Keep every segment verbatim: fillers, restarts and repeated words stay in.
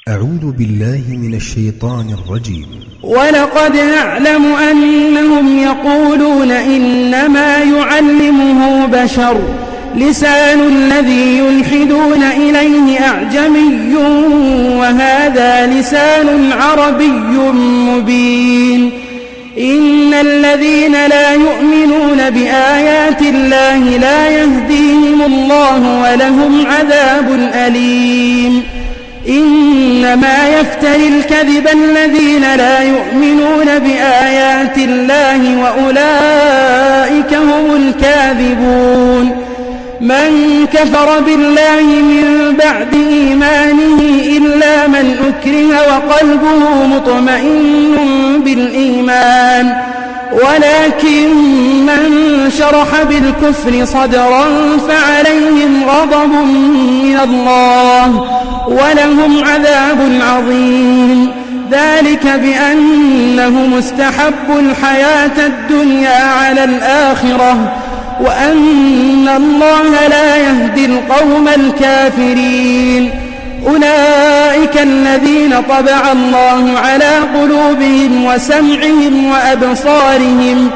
أعوذ بالله من الشيطان الرجيم. ولقد نعلم أنهم يقولون إنما يعلمه بشر لسان الذي يلحدون إليه أعجمي وهذا لسان عربي مبين. إن الذين لا يؤمنون بآيات الله لا يهديهم الله ولهم عذاب أليم. إنما يفتري الكذب الذين لا يؤمنون بآيات الله وأولئك هم الكاذبون. من كفر بالله من بعد إيمانه إلا من أكره وقلبه مطمئن بالإيمان ولكن من شرح بالكفر صدرا فعليهم غضب من الله ولهم عذاب عظيم. ذلك بأنهم استحبوا الحياة الدنيا على الآخرة وأن الله لا يهدي القوم الكافرين. أولئك الذين طبع الله على قلوبهم وسمعهم وأبصارهم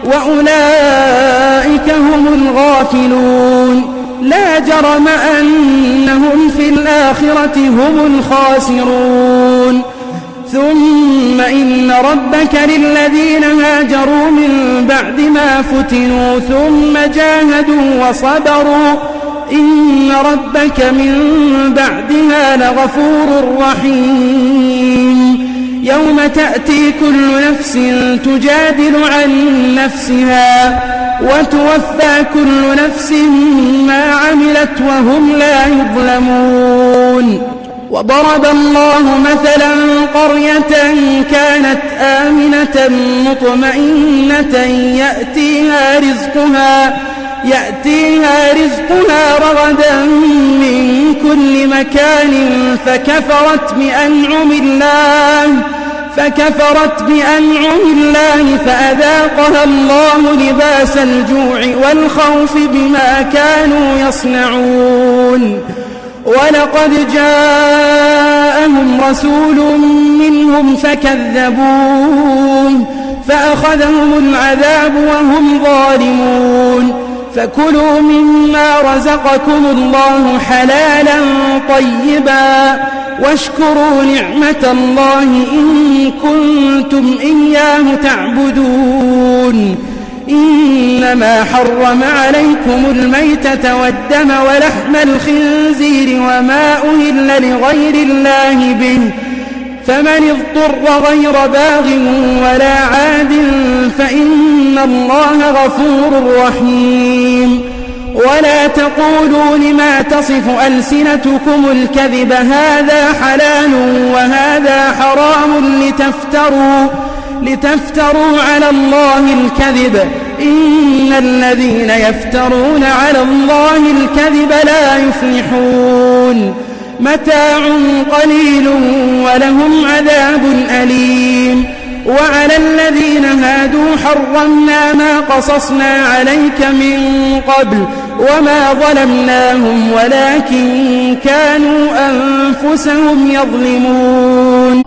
وأولئك هم الغافلون. لا جرم أنهم في الآخرة هم الخاسرون. ثم إن ربك للذين هاجروا من بعد ما فتنوا ثم جاهدوا وصبروا إن ربك من بعدها لغفور رحيم. يوم تأتي كل نفس تجادل عن نفسها وتوفى كل نفس ما عملت وهم لا يظلمون. وضرب الله مثلا قرية كانت آمنة مطمئنة يأتيها رزقها يأتيها رزقها رغدا من كل مكان فكفرت بأنعم الله فكفرت بأنعم الله فأذاقها الله لباس الجوع والخوف بما كانوا يصنعون. ولقد جاءهم رسول منهم فكذبوه فأخذهم العذاب وهم ظالمون. فكلوا مما رزقكم الله حلالا طيبا واشكروا نعمة الله إن كنتم إياه تعبدون. إنما حرم عليكم الميتة والدم ولحم الخنزير وما أهل لغير الله به فمن اضطر غير باغ ولا عاد فإن الله غفور رحيم. ولا تقولوا لما تصف ألسنتكم الكذب هذا حلال وهذا حرام لتفتروا لتفتروا على الله الكذب إن الذين يفترون على الله الكذب لا يفلحون. متاع قليل ولهم عذاب أليم. وعلى الذين هادوا حرمنا ما قصصنا عليك من قبل وما ظلمناهم ولكن كانوا أنفسهم يظلمون.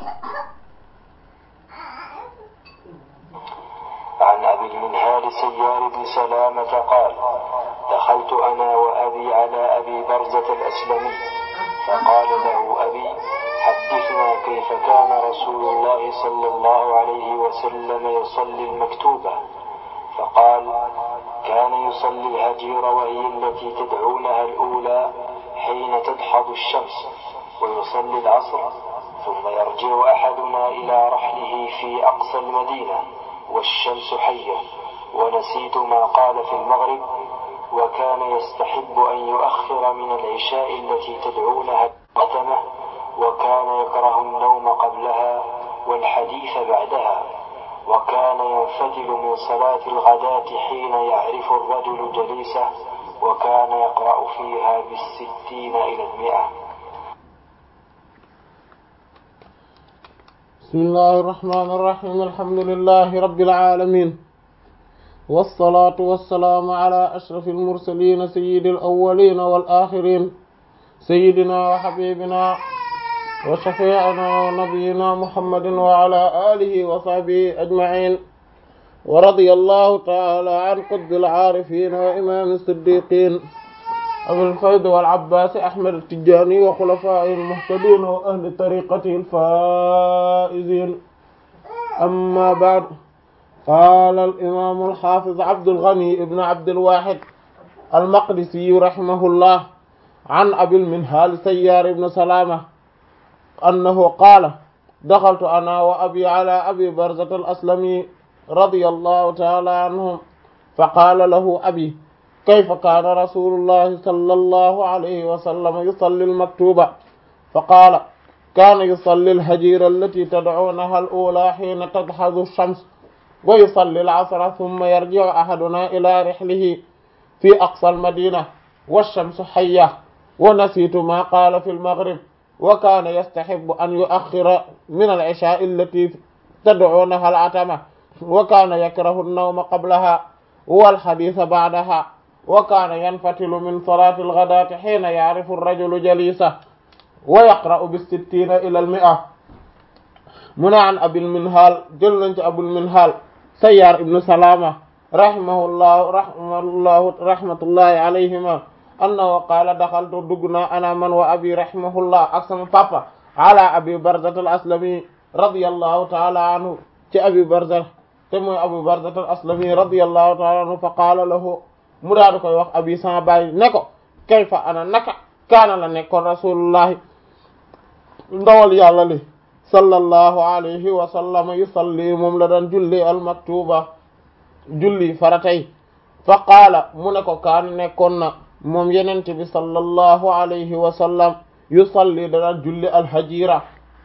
عن أبي المنهال سيار بن سلامة قال: دخلت أنا وأبي على أبي برزة الأسلمي فقال له أبي: حدثنا كيف كان رسول الله صلى الله عليه وسلم يصلي المكتوبة؟ فقال: كان يصلي الهجير وهي التي تدعونها الأولى حين تدحض الشمس ويصلي العصر ثم يرجع أحدنا إلى رحله في أقصى المدينة والشمس حية. ونسيت ما قال في المغرب: وكان يستحب أن يؤخر من العشاء التي تدعونها المعتمة وكان يكره النوم قبلها والحديث بعدها وكان ينفتل من صلاة الغداة حين يعرف الرجل جليسه وكان يقرأ فيها بالستين إلى المئة. بسم الله الرحمن الرحيم. الحمد لله رب العالمين والصلاة والسلام على أشرف المرسلين سيد الأولين والآخرين سيدنا وحبيبنا وشفيعنا ونبينا محمد وعلى آله وصحبه أجمعين ورضي الله تعالى عن قطب العارفين وإمام الصديقين أبي الفيض والعباس أحمد التجاني وخلفائه المهتدين وأهل طريقته الفائزين. أما بعد، قال الإمام الحافظ عبد الغني بن عبد الواحد المقدسي رحمه الله عن أبي المنهال سيار بن سلامة أنه قال: دخلت أنا وأبي على أبي برزة الأسلمي رضي الله تعالى عنهم فقال له أبي: كيف كان رسول الله صلى الله عليه وسلم يصلي المكتوبة؟ فقال: كان يصلي الهجير التي تدعونها الأولى حين تدحض الشمس، ويصلي العصر ثم يرجع أحدنا إلى رحله في أقصى المدينة والشمس حية، ونسيت ما قال في المغرب، وكان يستحب أن يؤخر من العشاء التي تدعونها العتمة، وكان يكره النوم قبلها والحديث بعدها، وكان ينفتل من صلاة الغداة حين يعرف الرجل جليسه ويقرأ بالستين إلى المئة. من عن أبي المنهال جلنت أبو المنهال سيار ابن سلامة رحمه الله رحمه الله رحمة الله عليهما أنه قال: دخلت دقنا أنا من وأبي رحمه الله أقسم بابا على أبي برزة الأسلمي رضي الله تعالى عنه ci أبي برزة تموي أبي برزة الأسلمي رضي الله تعالى عنه فقال له mu daal di koy wax abi sama baay ne ko: kayfa ana naka kaana la nekkoon rasulullahi ndawal yàlla li sallallahu alayhi wa sallam yusalli moom la daan julli almaktuba julli faratay fa qaala mu ne ko kaana nekkoon na moom yenente bi sallallahu alayhi wa sallam yusalli da daan julli alhajira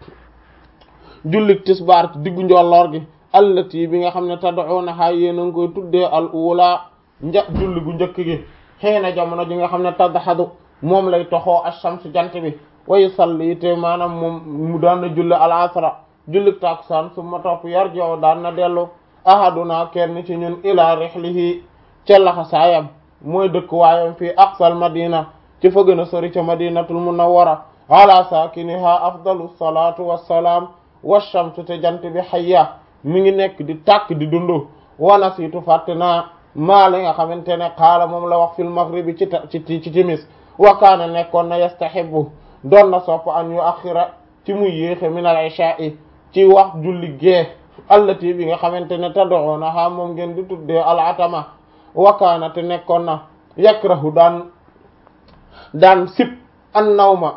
julli tisbaar ci diggu njolloor gi allati bi nga xam ne tad'unaha yéena ngi koy tuddee al ula nja julli gu njëkk gi xëyna jamono ji nga xam ne tadhadu moom lay toxoo ash-shams jant bi wa yusalli te maanaam moom mu daan na julli al asra julli takusaan summa topp yarji'u daan na dellu ahaduna kenn ci ñun ila rihlihi ca laxasaayam mooy dëkk waayam fii aqsal madina ci fa gën a sori ca madinatul munawwara ala saakiniha afdalu salatu wassalaam wash-shamsu te jant bi hayya mi ngi nekk di tàkk di dundu wa nasiitu fàtte naa maa li nga xamante ne xaala moom la wax fil maghribi ci ci ci timis wa kaana nekkoon na yastahibu doon na sopp an yu axira ci muy yéexe min al isha'i ci wax julli gee allati bi nga xamante ne tad'unaha moom ngeen di tuddee al atama wa kaana te nekkoon na yakrahu daan daan sib an nawma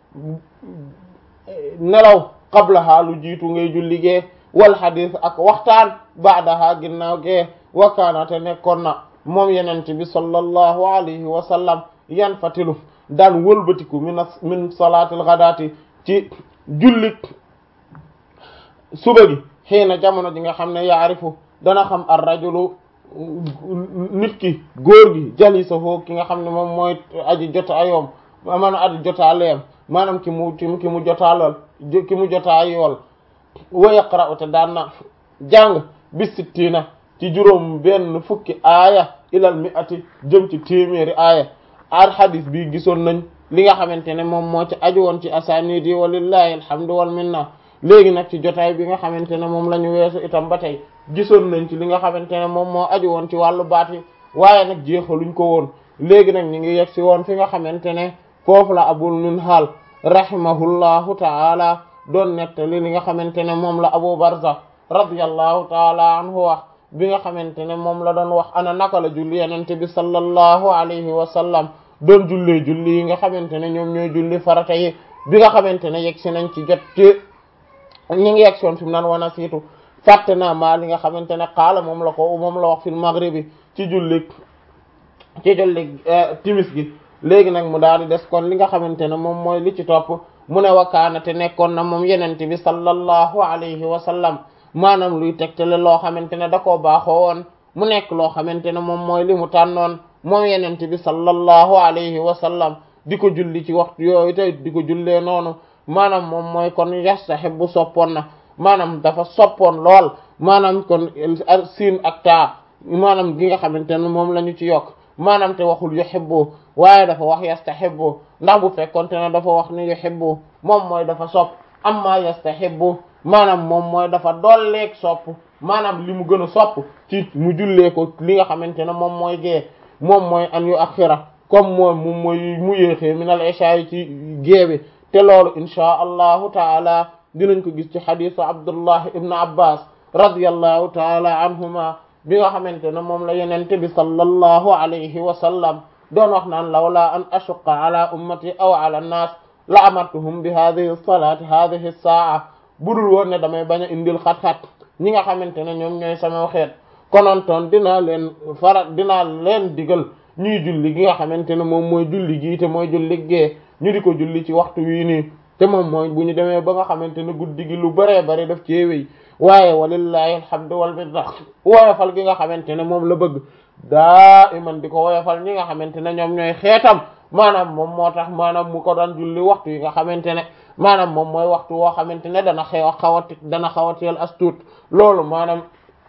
nelaw qablaha lu jiitu ngay julli gee wal hadith ak waxtaan ba'daha ginnaaw gee wa kaana te nekkoon na moom yenente bi sallallahu alayhi wa sallam yan fatilu daan wëlbatiku min min salaatil ghadaati ci jullit suba gi xiina jamono ji nga xam ne yaarifu dana xam ar rajulu nit ki góor gi jalisahu ki nga xam ne moom mooy aji jota ayoom maanaam aji jotaaleem maanaam ki mu ki mu jotaalool ki mu jotaa yool wa yaqra'u te daan na jàng bi sittina ci juróom benn fukki aaya ilal mi'ati jëm ci téeméeri aaya ar hadis bi gisoon nañ li nga xamante ne moom moo ci aju woon ci asanidi walillahi alhamdu wal minna. léegi nag ci jotaay bi nga xamante ne moom la ñu weesu itam ba tey gisoon nañ ci li nga xamante ne moom moo aju woon ci wàllu baat yi waaye nag jeexaluñ ko woon. léegi nag ñu ngi yegg si woon fi nga xamante ne foofu la abul minhal rahimahullahu taala doon nettali li nga xamante ne moom la abu barza radiyallahu taala anhu wax bi nga xamante ne moom la doon wax ana naka la julli yenente bi sallallahu alayhi wa sallam doon jullee julli yi nga xamante ne ñoom ñooy julli farata yi bi nga xamante ne yegg si nañ ci jot ci ñu ngi yegg soon fi mu naan wana siitu fàtte naa maa li nga xamante ne xaala moom la ko moom la wax fil maghribi ci julli ci julli timis gi. léegi nag mu daal di des kon li nga xamante ne moom mooy li ci topp mu ne wakaana te nekkoon na moom yenente bi sallallahu alayhi wa sallam maanaam luy tegtale loo xamante ne da koo baaxoo woon mu nekk loo xamante ne moom mooy li mu tànnoon moom yenente bi sallallahu alayhi wa sallam di ko julli ci waxtu yooyu te di ko jullee noonu maanaam moom mooy kon yastahibu soppoon na maanaam dafa soppoon lool maanaam kon siin ak taa maanaam gi nga xamante ne moom la ñu ci yokk maanaam te waxul yuhibbu waaye dafa wax yastahibbu ndax bu fekkonte ne dafa wax ni yuhibbu moom mooy dafa sopp amma yastahibbu maanaam moom mooy dafa dolleeg sopp maanaam li mu gën a sopp ci mu jullee ko li nga xamante ne moom mooy gée moom mooy an yu axira comme moom moom mooy mu yéexee minal isha yi ci gée bi te loolu inchaa allahu taala dinañ ko gis ci xadisu abdullah ibn abbas radiyallahu taala anhuma bi nga xamante ne moom la yenente bi sallallahu alayhi wa sallam doon wax naan lawla an ashuqqa ala ummati aw ala an-nas la amartuhum bi hadhihi as-salati hadhihi as-sa'a budul woon ne damay bañ a indil xat-xat ñi nga xamante ne ñoom ñooy sama xeet konontoon dinaa leen farat dinaa leen digal ñuy julli gi nga xamante ne moom mooy julli gii te mooy julli gee ñu di ko julli ci waxtu wii nii te moom mooy bu ñu demee ba nga xamante ne guddi gi lu bëree bëri daf cee wéy waaye walillahi alhamdu wal minna woyofal gi nga xamante ne moom la bëgg daa iman di ko woyofal ñi nga xamante ne ñoom ñooy xeetam maanaam moom moo tax maanaam mu ko daan julli waxtu yi nga xamante ne maanaam moom mooy waxtu woo xamante ne dana xew xaw a dana xaw a teel as tuut loolu maanaam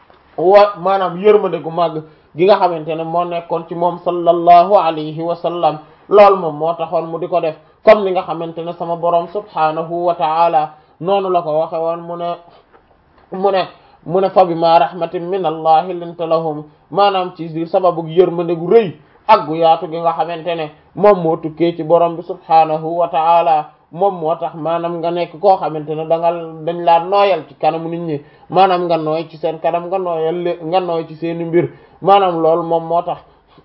wa maanaam yërmande gu màgg gi nga xamante ne moo nekkoon ci moom sallallahu alayhi wa sallam loolu moom moo taxoon mu di ko def comme ni nga xamante ne sama borom subhanahu wa ta'ala noonu la ko waxe woon mu ne mu ne mu ne fa bima rahmatin min allahi linta lahum maanaam ci sababu yërmande gu rëy ak gu yaatu gi nga xamante ne moom moo tukkee ci borom bi subhanahu wa ta'ala moom moo tax maanaam nga nekk koo xamante ne da nga dañ laa nooyal ci kanamu nit ñi maanaam nga nooy ci seen kanam nga nooyal nga nooy ci seeni mbir maanaam loolu moom moo tax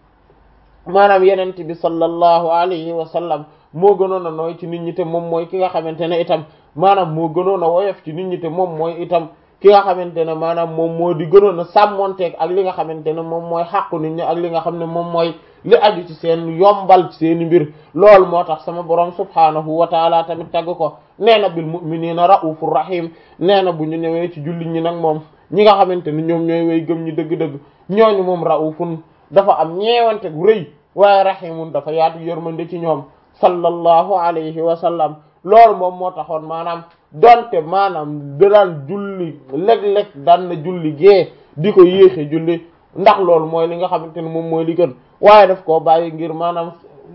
maanaam yenent bi sallallahu alayhi wa sallam moo gënoon a nooy ci nit ñi te moom mooy ki nga xamante ne itam maanaam moo gënoon a woyof ci nit ñi te moom mooy itam ki nga xamante ne maanaam moom moo di gënoon a sàmmonteeg ak li nga xamante ne moom mooy xàqu nit ñi ak li nga xam ne moom mooy li aju ci seen yombal ci seeni mbir loolu moo tax sama borom subhanahu wa taala tamit tagg ko nee na bil mu'minina raufur rahim nee na bu ñu ñëwee ci jullit ñi nag moom ñi nga xamante ne ñoom ñooy way gëm ñi dëgg-dëgg ñooñu moom raufun dafa am ñeewante gu rëy waaye rahimun dafa yaatu yërmande ci ñoom sallallahu alayhi wa sallam loolu moom moo taxoon maanaam donte maanaam da daan julli léeg-léeg daan na julli gée di ko yéexe julli ndax loolu mooy li nga xamante ne moom mooy li gën waaye daf koo bàyyi ngir maanaam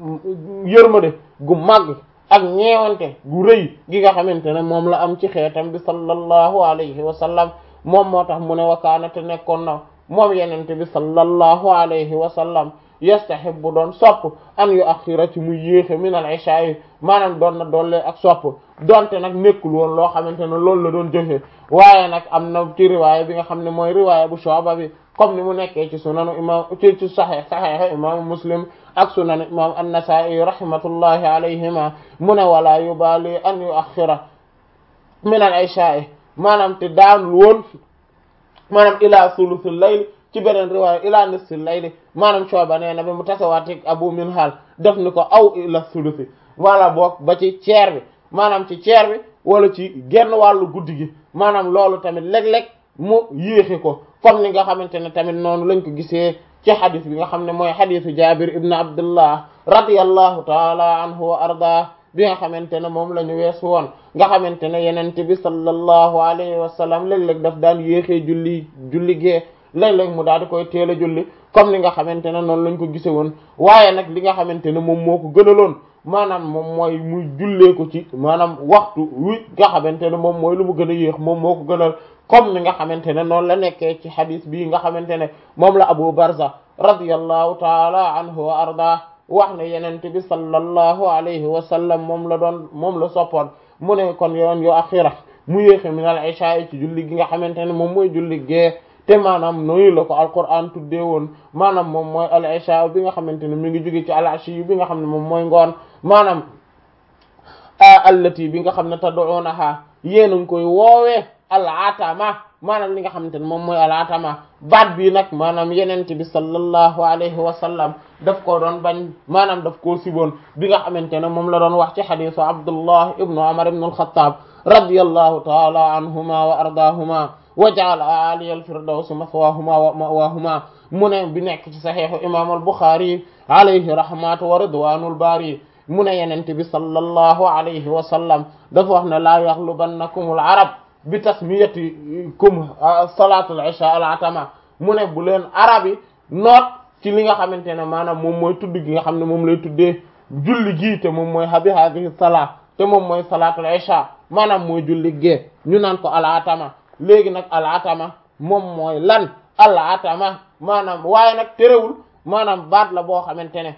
yërmande gu màgg ak ñeewante gu rëy gi nga xamante ne moom la am ci xeetam bi sallallahu alayhi wa sallam moom moo tax mu ne wakaana te nekkoon na moom yenente bi sallallahu alayhi wa sallam yastahibbu doon sopp an yu axira ci muy yéexe min al isha yi maanaam doon na doole ak sopp donte nag nekkul woon loo xamante ne loolu la doon jëfe waaye nag am na ci riwaaya bi nga xam ne mooy riwaaya bu Shu'ba bi comme ni mu nekkee ci sunanu imam ci ci sahih sahih imam Muslim ak sunan imam an-Nasa'i rahmatullahi alayhima mu ne wala yubali an yu axira min al isha yi maanaam te daan woon maanaam ila thuluthil layl ci beneen riwaaya ila nisfil layli maanaam Shu'ba nee na bi mu tasawaati Abu Minhal def ni ko aw ila thuluthi wala boog ba ci ceer bi maanaam ci ceer bi wala ci genn wàllu guddi gi maanaam loolu tamit léeg-léeg mu yéexe ko comme ni nga xamante ne tamit noonu lañ ko gisee ci xadis bi nga xam ne mooy xadisu Jabir ibn Abdullah radiyallahu taala anhu wa arda bi nga xamante ne moom la ñu weesu woon nga xamante ne yenente bi sallallahu alayhi wa sallam léeg-léeg daf daan yéexee julli julli gee léeg-léeg mu daal di koy teel a julli comme ni nga xamante ne noonu lañ ko gise woon waaye nag li nga xamante ne moom moo ko gënaloon maanaam moom mooy muy jullee ko ci maanaam waxtu wi nga xamante ne moom mooy lu mu gën a yéex moom moo ko gënal comme ni nga xamante ne noonu la nekkee ci xadis bii nga xamante ne moom la Abu Barza radiyallahu taala anhu wa arda wax ne yenente bi sallallahu alayhi wa sallam moom la doon moom la soppoon mu ne kon yoon yu axira mu yéexe min al isha ci julli gi nga xamante ne moom mooy julli gee te maanaam noonu la ko alquran tuddee woon maanaam moom mooy al isha bi nga xamante ne mi ngi jóge ci al ashi bi nga xam ne moom mooy ngoon maanaam allati bi nga xam ne tad'unaha yéen a ngi koy woowee al atama maanaam li nga xamante ne moom mooy al atama baat bi nag maanaam yenente bi sallallahu alayhi wa sallam daf koo doon bañ maanaam daf koo siboon bi nga xamante ne moom la doon wax ci xadisu Abdullah ibnu Umar ibnu al-Khattab radiyallahu ta'ala anhuma wa ardahuma wa ja'ala aliyal firdawsi maswahuma wa ma'wahuma mu ne bi nekk ci saxiixu imam al-Bukhari alayhi rahmatu wa ridwanul bari mu ne yenente bi sallallahu alayhi wa sallam dafa wax ne laa yaghlubannakumul arab bi tasmiyatikum salatul isha al atama mu ne bu leen arab yi noot ci li nga xamante ne maanaam moom mooy tudd gi nga xam ne moom lay tuddee julli gii te moom mooy habi hadihi salaa te moom mooy salaatul isha maanaam mooy julli gee ñu naan ko al-atama léegi nag al-atama moom mooy lan al-atama maanaam waaye nag terewul maanaam baat la boo xamante ne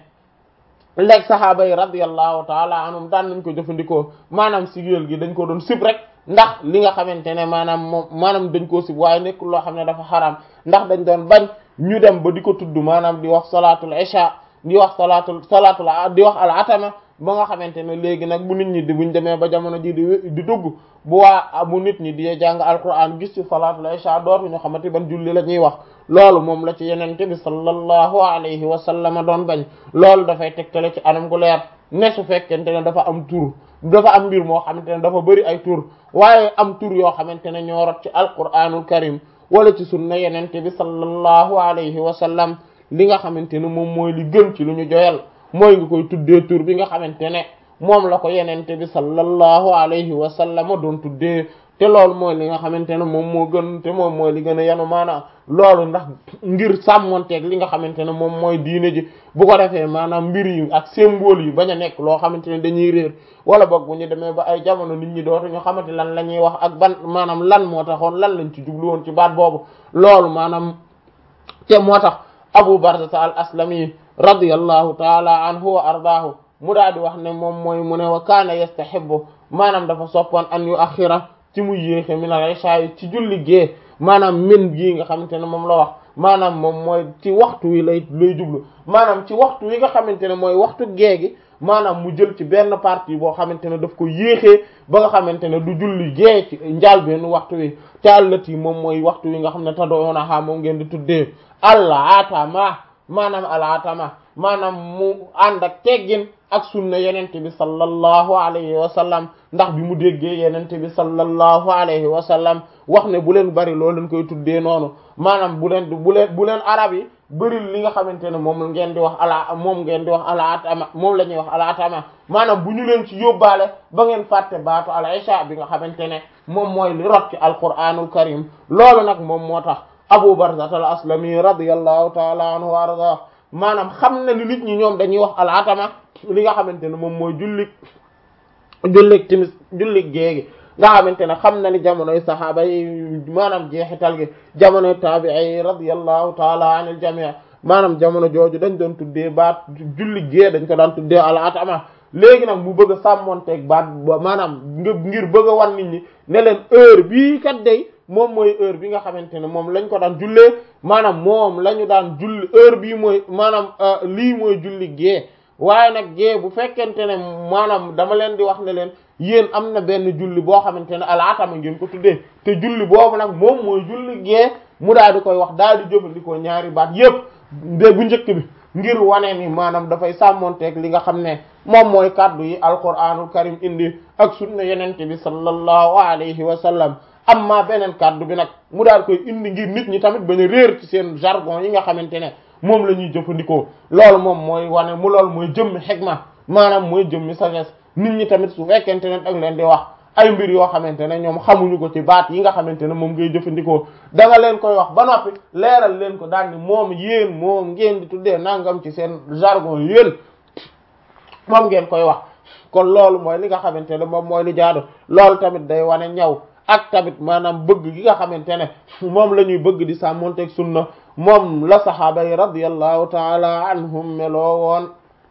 léegi sahaaba yi radiyallahu taala anhum daan nañ ko jëfandikoo maanaam sigéel gi dañ ko doon sib rek ndax li nga xamante ne maanaam moom maanaam dañ koo sib waaye nekkul loo xam ne dafa xaraam ndax dañ doon bañ ñu dem ba di ko tudd maanaam di wax salaatul isha di wax salaatul salaatul di wax al atama ba nga xamante ne léegi nag bu nit ñi di buñ demee ba jamono ji di di dugg bu waa bu nit ñi di jàng alquran gis ci salaatul isha dootuñu xamante ban julli la ñuy wax loolu moom la ci yenente bi sallallahu alayhi wa sallam doon bañ loolu dafay tegtale ci anam gu leer ne su fekkente ne dafa am tur dafa am mbir moo xamante ne dafa bëri ay tur waaye am tur yoo xamante ne ñoo rot ci alquranul karim wala ci sunna yenente bi sallallahu alayhi wa sallam li nga xamante ne moom mooy li gën ci lu ñu joyal mooy nga koy tuddee tur bi nga xamante ne moom la ko yenente bi sallallahu alayhi wa sallam doon tuddee te loolu mooy li nga xamante ne moom moo gën te moom mooy li gën a yanu maanaam loolu ndax ngir sàmmonteeg li nga xamante ne moom mooy diine ji bu ko defee maanaam mbir yi ak symbole yi bañ a nekk loo xamante ne dañuy réer wala boog bu ñu demee ba ay jamono nit ñi dootu ñu xamante lan la ñuy wax ak ban maanaam lan moo taxoon lan lañ ci jublu woon ci baat boobu loolu maanaam te moo tax Abu Barzata al Aslami radiyallahu taala anhu wa ardaahu mu daal di wax ne moom mooy mu ne wa kaana yastahibbu maanaam dafa soppoon an yu axira ci muy yéexe min al isha ci julli gee maanaam min gii nga xamante ne moom la wax maanaam moom mooy ci waxtu wi lay lay jublu maanaam ci waxtu wi nga xamante ne mooy waxtu gee gi maanaam mu jël ci benn partie boo xamante ne daf ko yéexee ba nga xamante ne du julli gee ci njaal benn waxtu wi te allati moom mooy waxtu wi nga xam ne tad'una ha moom ngeen di tuddee al-atama maanaam al-atama maanaam mu ànd ak teggin ak sunna yenente bi sallallahu alayhi wa sallam ndax bi mu déggee yenente bi sallallahu alayhi wa sallam wax ne bu leen bari loo leen koy tuddee noonu maanaam bu leen bu leen bu leen arab yi bëri li nga xamante ne moom ngeen di wax ala moom ngeen di wax al-atama moom la ñuy wax al-atama maanaam bu ñu leen ci yóbbaale ba ngeen fàtte baatu al-isha bi nga xamante ne moom mooy li rot ci alquranul karim loolu nag moom moo tax Abu Barzata al Aslami radiyallahu ta'ala anhu wa arda maanaam xam na ni nit ñi ñoom dañuy wax al-atama li nga xamante ne moom mooy jullik jullik timis jullik géegi nga xamante ne xam na ni jamonoy sahaaba yi maanaam jeexital gi jamonoy taabi'i radiyallahu ta'ala anil jami' maanaam jamono jooju dañ doon tuddee baat julli gée dañ ko daan tuddee al-atama léegi nag mu bëgg a sàmmonteeg baat maanaam nga ngir bëgg a wan nit ñi ne leen heure bii kat day moom mooy heure bi nga xamante ne moom lañ ko daan jullee maanaam moom la ñu daan julli heure bii mooy maanaam lii mooy julli gée waaye nag gée bu fekkente ne maanaam dama leen di wax ne leen yéen am na benn julli boo xamante ne al-atama ngeen ko tuddee te julli boobu nag moom mooy julli gée mu daal di koy wax daal di jëfandikoo ñaari baat yépp de bu njëkk bi ngir wane ni maanaam dafay sàmmonteeg li nga xam ne moom mooy kaddu yi alquranul karim indi ak sunna yenente bi sallallahu alayhi wa sallam amma beneen kaddu bi nag mu daal koy indi ngir nit ñi tamit bañ a réer ci seen jargon yi nga xamante ne moom la ñuy jëfandikoo loolu moom mooy wane mu loolu mooy jëmmi xikma maanaam mooy jëmmi sagesse nit ñi tamit su fekkente ne dag leen di wax ay mbir yoo xamante ne ñoom xamuñu ko ci baat yi nga xamante ne moom ngay jëfandikoo da nga leen koy wax ba noppi leeral leen ko daal ni moom yéen moom ngeen di tuddee nangam ci seen jargon yéen moom ngeen koy wax kon loolu mooy li nga xamante ne moom mooy li jaadu loolu tamit day wane ñaw ak tamit maanaam bëgg gi nga xamante ne moom la ñuy bëgg di sàmmonteeg sunna moom la saxaaba yi radiyallahu taala anhum meloo woon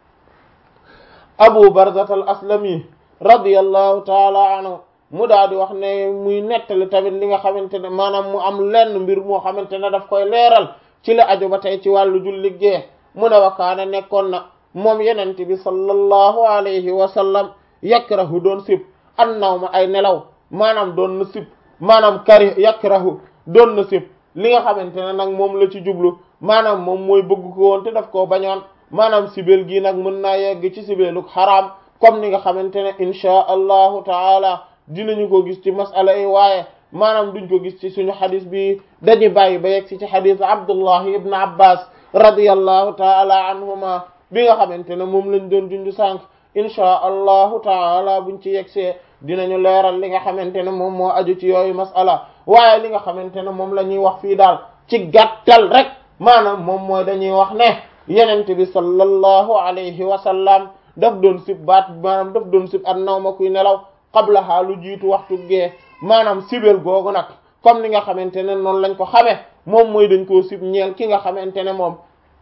Abu Barzata al Aslami radiyallahu taala anhu mu daal di wax ne muy nettali tamit li nga xamante ne maanaam mu am lenn mbir moo xamante ne daf koy leeral ci la aju ba tey ci wàllu julli gee mu ne wakaana nekkoon na moom yenente bi sallallahu alayhi wa sallam yakrahu doon sib an nawma ay nelaw maanaam doon na sib maanaam kari yakrahu doon na sib li nga xamante ne nag moom la ci jublu maanaam moom mooy bëgg ko woon te daf koo bañoon maanaam sibel gi nag mën naa yegg ci sibeluk xaraam comme ni nga xamante ne inchaa allahu taala dinañu ko gis ci masala yi waaye maanaam duñ ko gis ci suñu xadis bi dañuy bàyyi ba yegg si ci xadis Abdullah ibn Abbas radiyallahu taala anhuma bi nga xamante ne moom lañ doon junju sànq inchaa allahu taala buñ ci yeggsee dinañu leeral li nga xamante ne moom moo aju ci yooyu masala waaye li nga xamante ne moom la ñuy wax fii daal ci gàttal rek maanaam moom mooy dañuy wax ne yenente bi sallallahu alayhi wa sallam daf doon sib baat maanaam daf doon sib an nawma kuy nelaw qabla haa lu jiitu waxtu gee maanaam sibel googu nag comme ni nga xamante ne noonu lañ ko xamee moom mooy dañ koo sib ñeel ki nga xamante ne moom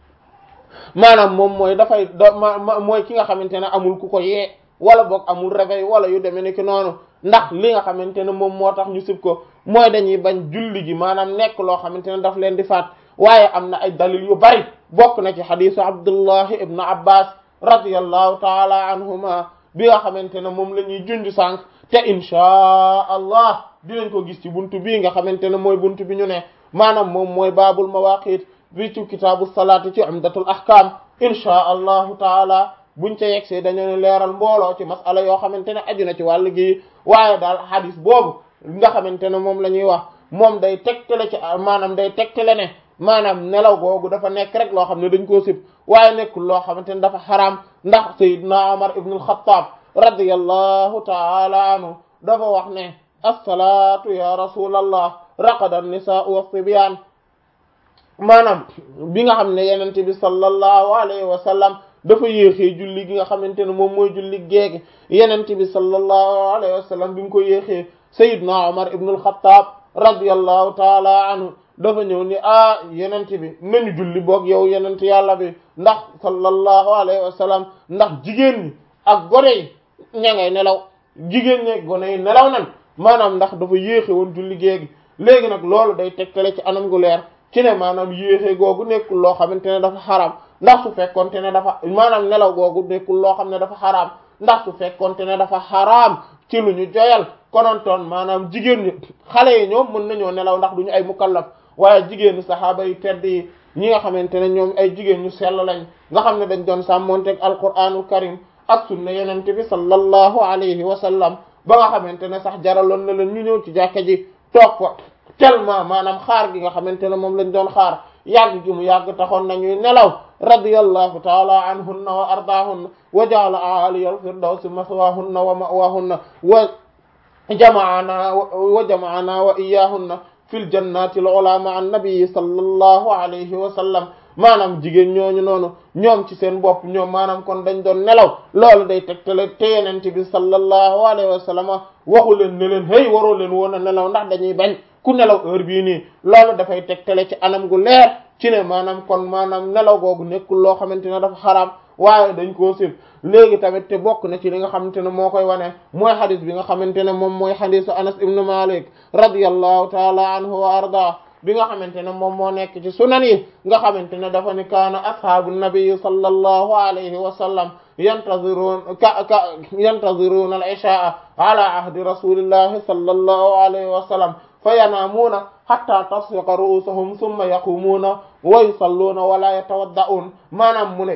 maanaam moom mooy dafay da mooy ki nga xamante ne amul ku ko yee wala boog amul réveil wala yu demee ni ki noonu ndax li nga xamante ne moom moo tax ñu sib ko mooy dañuy bañ julli gi maanaam nekk loo xamante ne daf leen di faat waaye am na ay dalil yu bari bokk na ci xadisu Abdullahi ibnu Abbas radiyallahu taala anhuma bi nga xamante ne moom la ñuy junj sànq te inchaa allah dinañ ko gis ci buntu bii nga xamante ne mooy buntu bi ñu ne maanaam moom mooy baabul mawaqit bi ci kitaabu salaati ci umdatul ahkam inchaa allahu taala buñ ca yegsee dañu ne leeral mbooloo ci masala yoo xamante ne aju na ci wàll gi waaye daal hadis boobu nga xamante ne moom la ñuy wax moom day tegtale ci maanaam day tegtale ne maanaam nelaw googu dafa nekk rek loo xam ne dañ koo sib waaye nekkul loo xamante ne dafa xaraam ndax Seydina Umar ibn al-Khattab radiyallahu ta'ala anhu dafa wax ne as-salaatu ya rasulallah raqada an-nisaa'u was-sibyaan maanaam bi nga xam ne yenente bi sallallahu alayhi wa sallam dafa yéexee julli gi nga xamante ne moom mooy julli géegi yenente bi sallallahu alayhi wa sallam bi mu ko yéexee Seydina Umar ibn al-Khattab radiyallahu ta'ala anhu dafa ñëw ni ah yenente bi nañu julli boog yow yenente yàlla bi ndax sallallahu alayhi wa sallam ndax jigéen ñi ak gone yi ña ngay nelaw jigéen ñi ak gone yi nelaw nan maanaam ndax dafa yéexe woon julli géegi léegi nag loolu day tegtale ci anam gu leer ci ne maanaam yéexe googu nekkul loo xamante ne dafa xaraam ndax su fekkonte ne dafa maanaam nelaw googu nekkul loo xam ne dafa xaraam ndax su fekkonte ne dafa xaraam ci lu ñu joyal konontoon maanaam jigéen ñi xale yi ñoom mën nañoo nelaw ndax duñu ay mukallaf waaye jigéenu saxaaba yi tedd yi ñi nga xamante ne ñoom ay jigéen ñu sell lañ nga xam ne dañ doon sàmmonteeg alquranul karim ak sunna yenente bi sallallahu alayhi wa sallam ba nga xamante ne sax jaraloon na leen ñu ñëw ci jàkka ji toog fa tellement maanaam xaar gi nga xamante ne moom lañ doon xaar yàgg gi mu yàgg taxoon nañuy nelaw radiyallahu taala anhunna wa ardaahunna wa ja'ala aaliyal firdawsi maswaahunna wa ma'waahunna wa jamaana wa jamaana wa iyyahunna fil jannatil ula ma'a an-nabi sallallahu alayhi wa sallam maanaam jigéen ñooñu noonu ñoom ci seen bopp ñoom maanaam kon dañ doon nelaw loolu day tegtale te yeneen bi sallallahu alayhi wa sallam waxu leen ne leen hey waroo leen woon a nelaw ndax dañuy bañ ku nelaw heure bii nii loolu dafay tegtale ci anam gu leer ci ne maanaam kon maanaam nelaw googu nekkul loo xamante ne dafa xaraam waaye dañ koo sib léegi tamit te bokk na ci li nga xamante ne moo koy wane mooy xadis bi nga xamante ne moom mooy xadisu Anas ibn Malik radiyallahu taala anhu wa arda bi nga xamante ne moom moo nekk ci sunan yi nga xamante ne dafa ni kaana ashaabu nabi sallallahu alayhi wa sallam yantazirun ka ka yantaziruna al-ishaa ala ahdi rasulillahi sallallahu alayhi wa sallam fa yanaamuuna hatta tasfiqa ru'usuhum thumma yaqumuuna wa yusalluuna wa la yatawadda'uun maanaam mu ne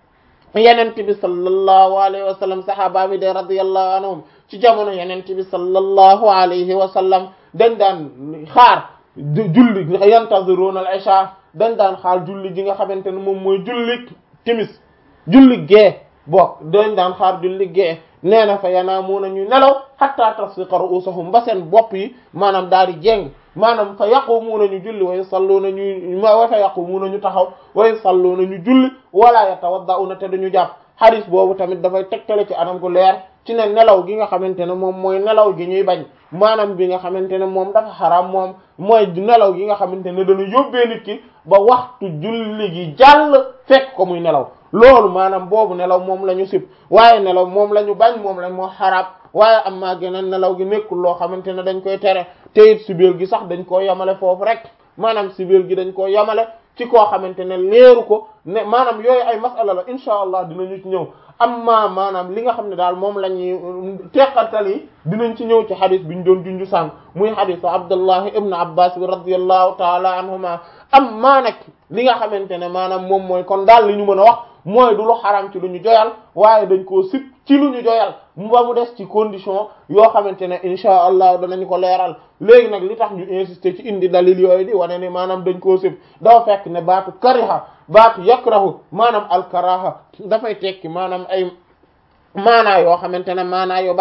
yenent bi sallallahu alayhi wa sallam sahaaba mi de radiyallahu anhum ci jamono yenent bi sallallahu alayhi wa sallam dañ daan xaar julli yantaziruna al-isha dañ daan xaar julli ji nga xamante ne moom mooy julli timis julli gee bokk dañ daan xaar julli gee nee na fa yanaamuuna ñu nelaw hatta tasfiqa ru'usuhum ba seen bopp yi maanaam daal di jéng maanaam fa yaqumuuna ñu julli wa yusalluuna ñu wa fa yaqumuuna ñu taxaw wa yusalluuna ñu julli wala yatawadda'una te duñu jàpp hadis boobu tamit dafay tegtale ci anam gu leer ci ne nelaw gi nga xamante ne moom mooy nelaw gi ñuy bañ maanaam bi nga xamante ne moom dafa xaraam moom mooy nelaw gi nga xamante ne dana yóbbee nit ki ba waxtu julli gi jàll fekk ko muy nelaw loolu maanaam boobu nelaw moom la ñu sib waaye nelaw moom la ñu bañ moom lañ moo xaraam waaye am maa geneen nelaw gi nekkul loo xamante ne dañ koy tere te it sibeel gi sax dañ koo yamale foofu rek maanaam sibeel gi dañ koo yamale ci koo xamante ne leeru ko ne maanaam yooyu ay masala la insha allah dinañu ci ñëw amma maanaam li nga xam ne daal moom la ñuy teqantal yi dinañ ci ñëw ci xadis bi ñu doon junju sànq muy xadisu Abdullah ibn Abbas bi radiyallahu taala anhuma amma nag li nga xamante ne maanaam moom mooy kon daal li ñu mën a wax mooy du lu xaram ci lu ñu joyal waaye dañ koo sib ci lu ñu joyal mu ba mu des ci condition yoo xamante ne insha allah danañ ko leeral léegi nag li tax ñu insister ci indi dalil yooyu di wane ni maanaam dañ koo sib dafa fekk ne baatu kariha baatu yakrahu maanaam alkaraha dafay tekki maanaam ay maanaa yoo xamante ne maanaa yu bari la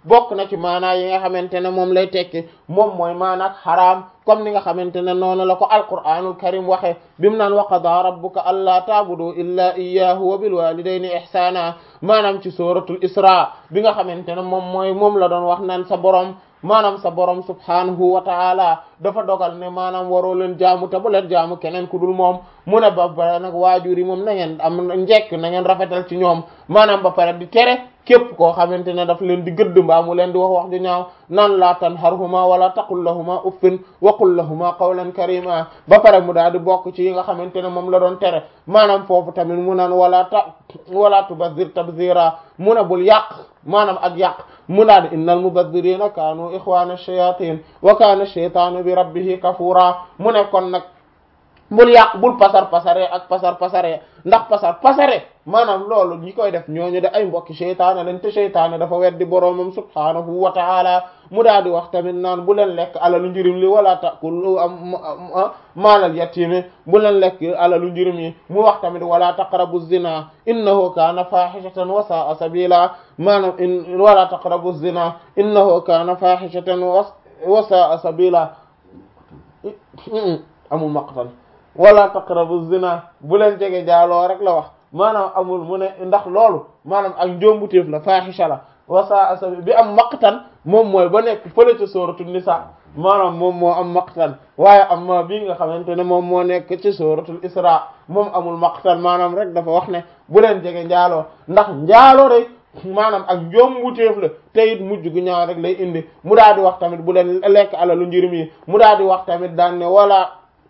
bokk na ci maanaa yi nga xamante ne moom lay tekki moom mooy maanaam xaraam comme ni nga xamante ne noonu la ko alqur'anul karim waxe bimu naan wa qadaa rabbuka allaa ta'budu illaa iyyaahu wa bil walidayni ihsaana maanaam ci suratul isra bi nga xamante ne moom mooy moom la doon wax naan sa borom maanaam sa borom subhanahu wa ta'ala dafa dogal ne maanaam waroo leen jaamu te bu leen jaamu keneen ku dul moom mu ne ba pare nag waajur yi moom na ngeen am njekk na ngeen rafetal ci ñoom maanaam ba pare di tere képp koo xamante ne daf leen di gëdd mbaa mu leen di wax wax ju ñaaw naan laa tanharhuma wala taqul lahuma uffin wa qul lahuma qawlan karima ba pare mu daal di bokk ci yi nga xamante ne moom la doon tere maanaam foofu tamit mu naan wala ta wala tubazzir tabzira mu ne bul yàq maanaam ak yàq mu naan innal mubazzirina kaanu ikhwana shayatin wa kana shaytanu bi rabbihi kafura mu ne kon nag bul yàq bul pasar pasare ak pasar pasare ndax pasar pasare maanaam loolu ñi koy def ñooñu de ay mbokki seytaane lañ te seytaane dafa weddi boroomam subhaanahu wa ta'ala mu daal di wax tamit naan bu leen lekk alalu njirim li wala takulu am maalal yatimi bu leen lekk alalu njirim yi mu wax tamit wala taqrabu zina innahu kaana fahishatan wa sa'a sabila maanaam in wala taqrabu zina innahu kaana fahishatan wa sa'a sabila amul maqtan wala taqrabu zina bu leen jege jaaloo rek la wax maanaam amul mu ne ndax loolu maanaam ak njombutéef la faaxisha la wasa asabi bi am maqtan moom mooy ba nekk fële ci sooratu nisa maanaam moom moo am maqtan waaye amma bii nga xamante ne moom moo nekk ci sooratul isra moom amul maqtan maanaam rek dafa wax ne bu leen jege njaaloo ndax njaaloo rek maanaam ak njombutéef la te it mujj gu ñaaw rek lay indi mu daal di wax tamit bu leen lekk alalu njirim yi mu daal di wax tamit daan ne wala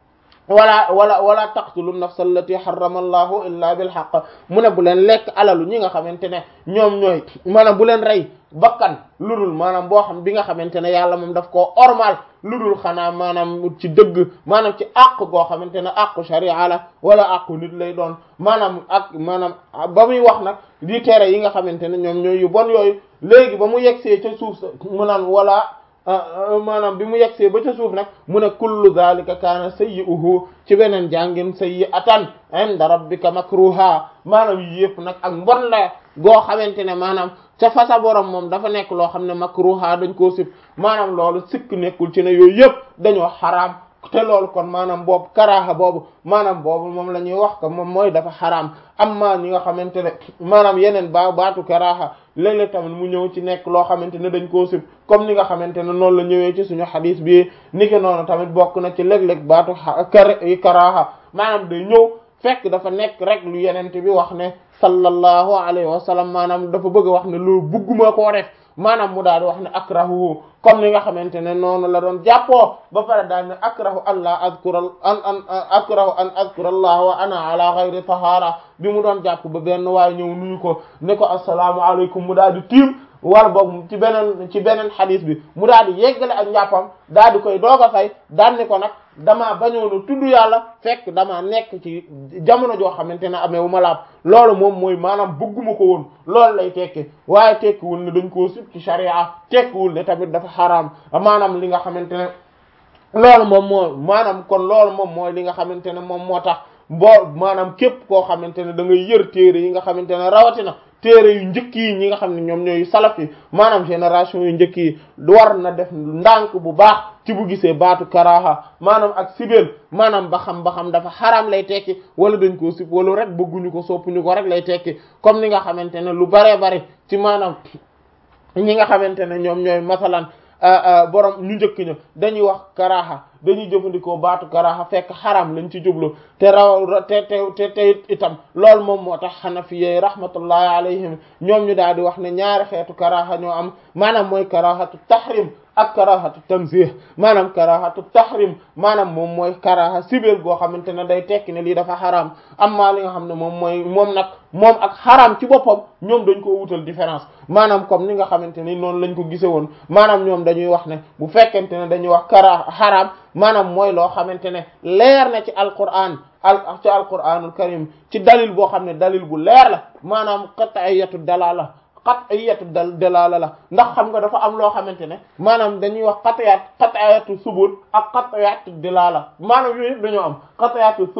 wala wala wala taqtulu nafsa allati harrama allahu illa bil haqq mu ne bu leen lekk alalu ñi nga xamante ne ñoom ñooy maanaam bu leen rey bakkan ludul maanaam boo xam bi nga xamante ne yàlla moom daf koo ormal ludul xanaa maanaam ci dëgg maanaam ci àq goo xamante ne àqu sharia la wala àqu nit lay doon maanaam ak maanaam ba muy wax nag di tere yi nga xamante ne ñoom ñooy yu bon yooyu léegi ba mu yegsee ca suuf sa mu naan wala maanaam bi mu yegsee ba ca suuf nag mu ne kullu zalika kaana sayyi'uhu ci beneen jàngin sayyi'atan inda rabbika makruha maanaam yi yëpp nag ak mbon la goo xamante ne maanaam ca fasa borom moom dafa nekk loo xam ne makruha dañ koo sib maanaam loolu sikk nekkul ci ne yooyu yëpp dañoo xaraam te loolu kon maanaam boobu karaha boobu maanaam boobu moom la ñuy wax ko moom mooy dafa xaraam amma ñi nga xamante ne maanaam yeneen ba baatu karaha léeg-léeg tamit mu ñëw ci nekk loo xamante ne dañ koo sib comme ni nga xamante ne noonu la ñëwee ci suñu xadis bi niki noonu tamit bokk na ci léeg-léeg baatu karaha maanaam day ñëw fekk dafa nekk rek lu yenente bi wax ne sallallahu alayhi wa sallam maanaam dafa bëgg a wax ne loolu bugguma koo def maanaam mu daal di wax ne akrahu comme ni nga xamante ne noonu la doon jàppoo ba pare daal ne akrahu an la azkura an an akrahu an azkura allah wa ana ala ghayri tahara bi mu doon jàpp ba benn waaye ñëw nuyu ko ne ko assalaamu alaykum mu daal di tiim wala boog ci beneen ci beneen xadis bi mu daal di yeggale ak njàppam daal di koy doog a fay daal ni ko nag damaa bañoon a tudd yàlla fekk damaa nekk ci jamono joo xamante ne amee wu ma laab loolu moom mooy maanaam bëgguma ko woon loolu lay tekki waaye tekkiwul ne dañ koo sib ci sharia tekkiwul ne tamit dafa xaraam maanaam li nga xamante ne loolu moom moo maanaam kon loolu moom mooy li nga xamante ne moom moo tax boo maanaam képp koo xamante ne da ngay yër téere yi nga xamante ne rawatina téere yu njëkk yi ñi nga xam ne ñoom ñooy salaf yi maanaam génération yu njëkk yi war na def ndànk bu baax ci bu gisee baatu karaha maanaam ak sibeel maanaam ba xam ba xam dafa xaraam lay tekki wala dañ koo sib wala rek bëgguñu ko soppuñu ko rek lay tekki comme ni nga xamante ne lu baree bari ci maanaam ñi nga xamante ne ñoom ñooy masalan borom ñu njëkk ña dañuy wax karaha dañuy jëfandikoo baatu karaha fekk xaram lañ ci jublu te raw te te te te itam loolu moom moo tax xanafiyye rahmatullahi alayhim ñoom ñu daal di wax ne ñaari xeetu karaha ñoo am maanaam mooy karahatu tahrim ak karahatu tanzih maanaam karahatu tahrim maanaam moom mooy karaha sibeel goo xamante ne day tekki ne lii dafa xaraam amma li nga xam ne moom mooy moom nag moom ak xaraam ci boppam ñoom dañ koo wutal différence maanaam comme ni nga xamante ni noonu lañ ko gise woon maanaam ñoom dañuy wax ne bu fekkente ne dañuy wax karaha xaraam maanaam mooy loo xamante ne leer na ci alquran al ci alquranul karim ci dalil boo xam ne dalil bu leer la maanaam qat'iyatu dalala qat'iyatu dalala la ndax xam nga dafa am loo xamante ne maanaam dañuy wax qat'iyat qat'iyatu subut ak qat'iyatu dalala maanaam yooyu yëpp dañoo am qat'iyatu subut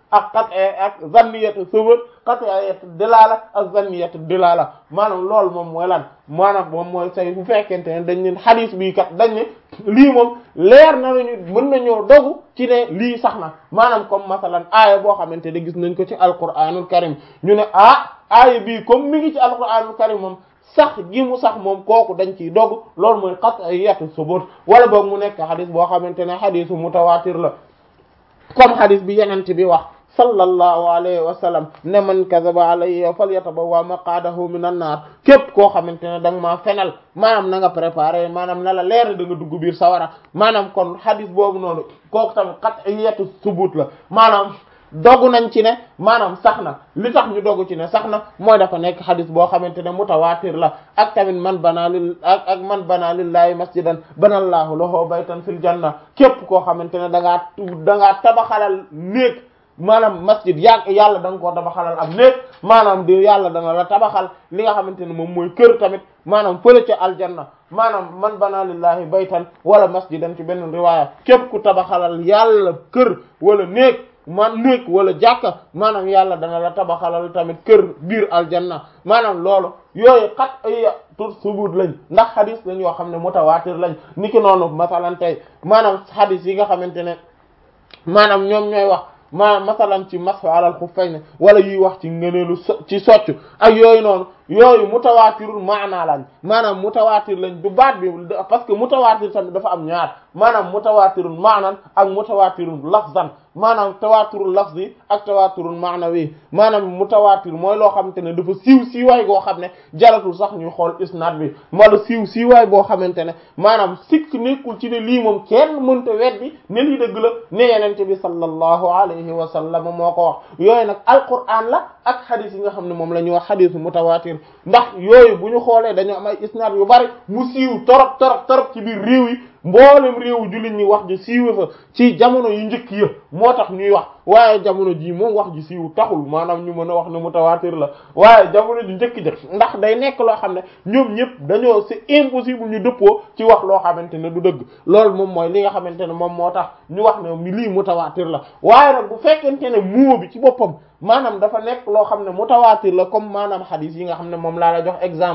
ak qat'i ak zanniyatu subut qat'iyatu dilala ak zanniyatu dilala maanaam loolu moom mooy lan maanaam moom mooy say bu fekkente ne dañ ne hadith bi kat dañ ne lii moom leer na nañu mën nañoo dogu ci ne lii sax na maanaam comme masalan aaya boo xamante ne gis nañ ko ci alquranul karim ñu ne ah aaya bii comme mi ngi ci alquranul karim moom sax gi mu sax moom kooku dañ ciy dogg loolu mooy qat'iyatu subut wala boog mu nekk xadis boo xamante ne xadisu mutawatir la comme xadis bi yenente bi wax sallallahu alayhi wa sallam ne man kadaba alayya falyatabawwa maq'adahu minan nar képp koo xamante ne da nga maa fenal maanaam na nga préparé maanaam na la leer da nga dugg biir sawara maanaam kon xadis boobu noonu kooku tamit qat'iyatu subut la maanaam dogu nañ ci ne maanaam sax na li tax ñu dogu ci ne sax na mooy dafa nekk xadis boo xamante ne mutawaatir la ak tamit man bana lil ak ak man bana lillahi masjidan banallahu lahu baytan fil janna képp koo xamante ne da ngaa da ngaa tabaxalal néeg maanaam masjid yàgg yàlla da nga koo tabaxalal am néeg maanaam di yàlla dana la tabaxal li nga xamante ne moom mooy kër tamit maanaam fële ca aljanna maanaam man bana lillahi baytan wala masjidan ci benn riwaaya képp ku tabaxalal yàlla kër wala néeg man néeg wala jàkka maanaam yàlla dana la tabaxalal tamit kër biir aljanna maanaam loolu yooyu xat ay tur subut lañ ndax xadis lañ yoo xam ne mutawaatir lañ niki noonu masalan tey maanaam xadis yi nga xamante ne maanaam ñoom ñooy wax ma masalan ci mashu alal xuffayni wala yuy wax ci ngëneelu so ci soccu ak yooyu noonu yooyu mutawaatirul maanaa lañ maanaam mutawaatir lañ du baat bi parce que mutawaatir tamit dafa am ñaar maanaam mutawaatirul maanan ak mutawaatirul lafzan maanaam tawaaturul lafzi ak tawaaturul maanawi maanaam mutawaatir mooy loo xamante ne dafa siiw siiwaay goo xam ne jaratul sax ñuy xool isnaad bi wala siiw siiwaay boo xamante ne maanaam sikk nekkul ci ne lii moom kenn mënta weddi ne lii dëgg la ne yenente bi sallallahu alayhi wa sallam moo ko wax yooyu nag alquran la ak xadis yi nga xam ne moom la ñuy wax xadisu mutawaatir ndax yooyu bu ñu xoolee dañoo am ay isnaad yu bari mu siiw torop torop torop ci biir réew yi mboolem réewu jullit ñi wax ji siiwe fa ci jamono yu njëkk ya moo tax ñuy wax waaye jamono ji moom wax ji siiw taxul maanaam ñu mën a wax ne mutawaatir la waaye jamono ju njëkk ja ndax day nekk loo xam ne ñoom ñëpp dañoo c'est impossible ñu dëppoo ci wax loo xamante ne du dëgg loolu moom mooy li nga xamante ne moom moo tax ñu wax ne mi lii mutawaatir la waaye nag bu fekkente ne moo bi ci boppam maanaam dafa nekk loo xam ne mutawaatir la comme maanaam xadis yi nga xam ne moom laa la jox exemple